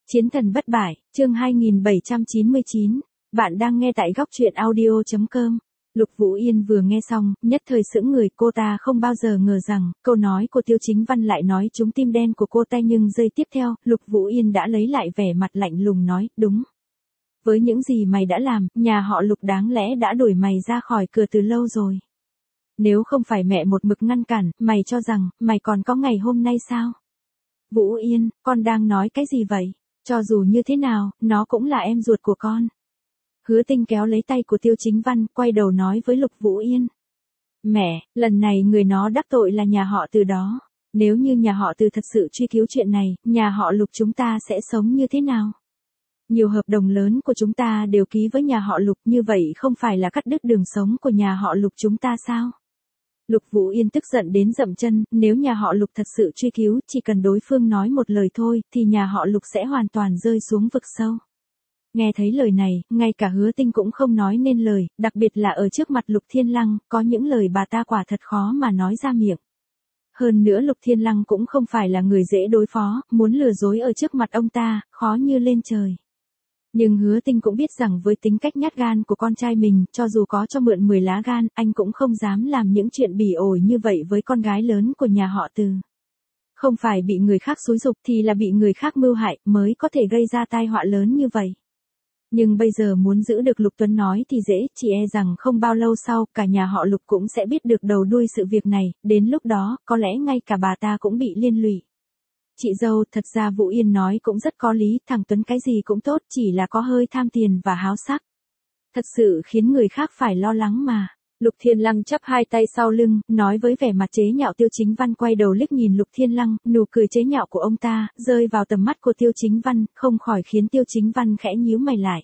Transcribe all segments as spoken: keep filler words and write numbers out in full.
Chiến thần bất bại, chương hai nghìn bảy trăm chín mươi chín. Bạn đang nghe tại góc truyện audio chấm com. Lục Vũ Yên vừa nghe xong, nhất thời sững người, cô ta không bao giờ ngờ rằng, câu nói của Tiêu Chính Văn lại nói trúng tim đen của cô ta, nhưng giây tiếp theo, Lục Vũ Yên đã lấy lại vẻ mặt lạnh lùng nói, đúng. Với những gì mày đã làm, nhà họ Lục đáng lẽ đã đuổi mày ra khỏi cửa từ lâu rồi. Nếu không phải mẹ một mực ngăn cản, mày cho rằng, mày còn có ngày hôm nay sao? Vũ Yên, con đang nói cái gì vậy? Cho dù như thế nào, nó cũng là em ruột của con. Hứa Tinh kéo lấy tay của Tiêu Chính Văn, quay đầu nói với Lục Vũ Yên. Mẹ, lần này người nó đắc tội là nhà họ Từ đó. Nếu như nhà họ Từ thật sự truy cứu chuyện này, nhà họ Lục chúng ta sẽ sống như thế nào? Nhiều hợp đồng lớn của chúng ta đều ký với nhà họ Lục, như vậy không phải là cắt đứt đường sống của nhà họ Lục chúng ta sao? Lục Vũ Yên tức giận đến dậm chân, nếu nhà họ Lục thật sự truy cứu, chỉ cần đối phương nói một lời thôi, thì nhà họ Lục sẽ hoàn toàn rơi xuống vực sâu. Nghe thấy lời này, ngay cả Hứa Tinh cũng không nói nên lời, đặc biệt là ở trước mặt Lục Thiên Lăng, có những lời bà ta quả thật khó mà nói ra miệng. Hơn nữa Lục Thiên Lăng cũng không phải là người dễ đối phó, muốn lừa dối ở trước mặt ông ta, khó như lên trời. Nhưng Hứa Tinh cũng biết rằng với tính cách nhát gan của con trai mình, cho dù có cho mượn mười lá gan, anh cũng không dám làm những chuyện bỉ ổi như vậy với con gái lớn của nhà họ Từ. Không phải bị người khác xúi giục thì là bị người khác mưu hại mới có thể gây ra tai họa lớn như vậy. Nhưng bây giờ muốn giữ được Lục Tuấn nói thì dễ, chỉ e rằng không bao lâu sau, cả nhà họ Lục cũng sẽ biết được đầu đuôi sự việc này, đến lúc đó, có lẽ ngay cả bà ta cũng bị liên lụy. Chị dâu, thật ra Vũ Yên nói cũng rất có lý, thằng Tuấn cái gì cũng tốt, chỉ là có hơi tham tiền và háo sắc. Thật sự khiến người khác phải lo lắng mà. Lục Thiên Lăng chắp hai tay sau lưng, nói với vẻ mặt chế nhạo. Tiêu Chính Văn quay đầu liếc nhìn Lục Thiên Lăng, nụ cười chế nhạo của ông ta, rơi vào tầm mắt của Tiêu Chính Văn, không khỏi khiến Tiêu Chính Văn khẽ nhíu mày lại.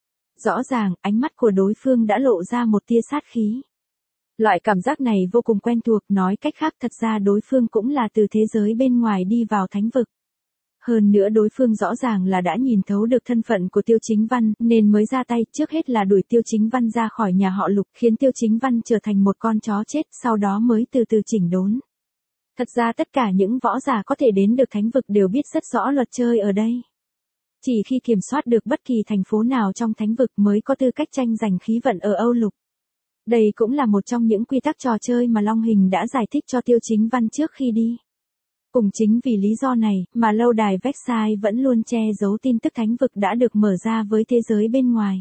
Rõ ràng, ánh mắt của đối phương đã lộ ra một tia sát khí. Loại cảm giác này vô cùng quen thuộc, nói cách khác thật ra đối phương cũng là từ thế giới bên ngoài đi vào thánh vực. Hơn nữa đối phương rõ ràng là đã nhìn thấu được thân phận của Tiêu Chính Văn, nên mới ra tay, trước hết là đuổi Tiêu Chính Văn ra khỏi nhà họ Lục, khiến Tiêu Chính Văn trở thành một con chó chết, sau đó mới từ từ chỉnh đốn. Thật ra tất cả những võ giả có thể đến được thánh vực đều biết rất rõ luật chơi ở đây. Chỉ khi kiểm soát được bất kỳ thành phố nào trong thánh vực mới có tư cách tranh giành khí vận ở Âu Lục. Đây cũng là một trong những quy tắc trò chơi mà Long Hình đã giải thích cho Tiêu Chính Văn trước khi đi. Cùng chính vì lý do này, mà lâu đài Versailles vẫn luôn che giấu tin tức thánh vực đã được mở ra với thế giới bên ngoài.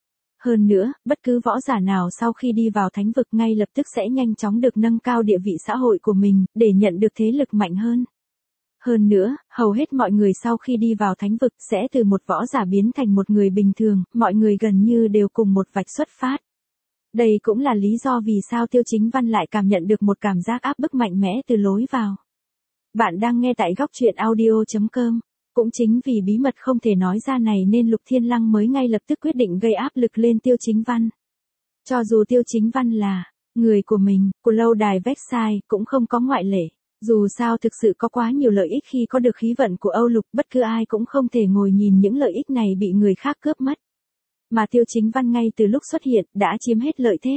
Hơn nữa, bất cứ võ giả nào sau khi đi vào thánh vực ngay lập tức sẽ nhanh chóng được nâng cao địa vị xã hội của mình, để nhận được thế lực mạnh hơn. Hơn nữa, hầu hết mọi người sau khi đi vào thánh vực sẽ từ một võ giả biến thành một người bình thường, mọi người gần như đều cùng một vạch xuất phát. Đây cũng là lý do vì sao Tiêu Chính Văn lại cảm nhận được một cảm giác áp bức mạnh mẽ từ lối vào. Bạn đang nghe tại góc truyện audio chấm com. Cũng chính vì bí mật không thể nói ra này nên Lục Thiên Lăng mới ngay lập tức quyết định gây áp lực lên Tiêu Chính Văn. Cho dù Tiêu Chính Văn là người của mình, của lâu đài Versailles, cũng không có ngoại lệ. Dù sao thực sự có quá nhiều lợi ích khi có được khí vận của Âu Lục, bất cứ ai cũng không thể ngồi nhìn những lợi ích này bị người khác cướp mất. Mà Tiêu Chính Văn ngay từ lúc xuất hiện, đã chiếm hết lợi thế.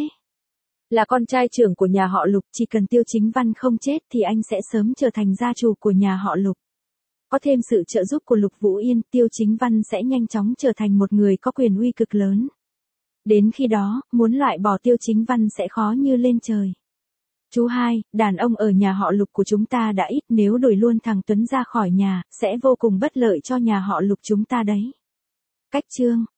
Là con trai trưởng của nhà họ Lục, chỉ cần Tiêu Chính Văn không chết thì anh sẽ sớm trở thành gia chủ của nhà họ Lục. Có thêm sự trợ giúp của Lục Vũ Yên, Tiêu Chính Văn sẽ nhanh chóng trở thành một người có quyền uy cực lớn. Đến khi đó, muốn loại bỏ Tiêu Chính Văn sẽ khó như lên trời. Chú hai, đàn ông ở nhà họ Lục của chúng ta đã ít, nếu đuổi luôn thằng Tuấn ra khỏi nhà, sẽ vô cùng bất lợi cho nhà họ Lục chúng ta đấy. Cách chương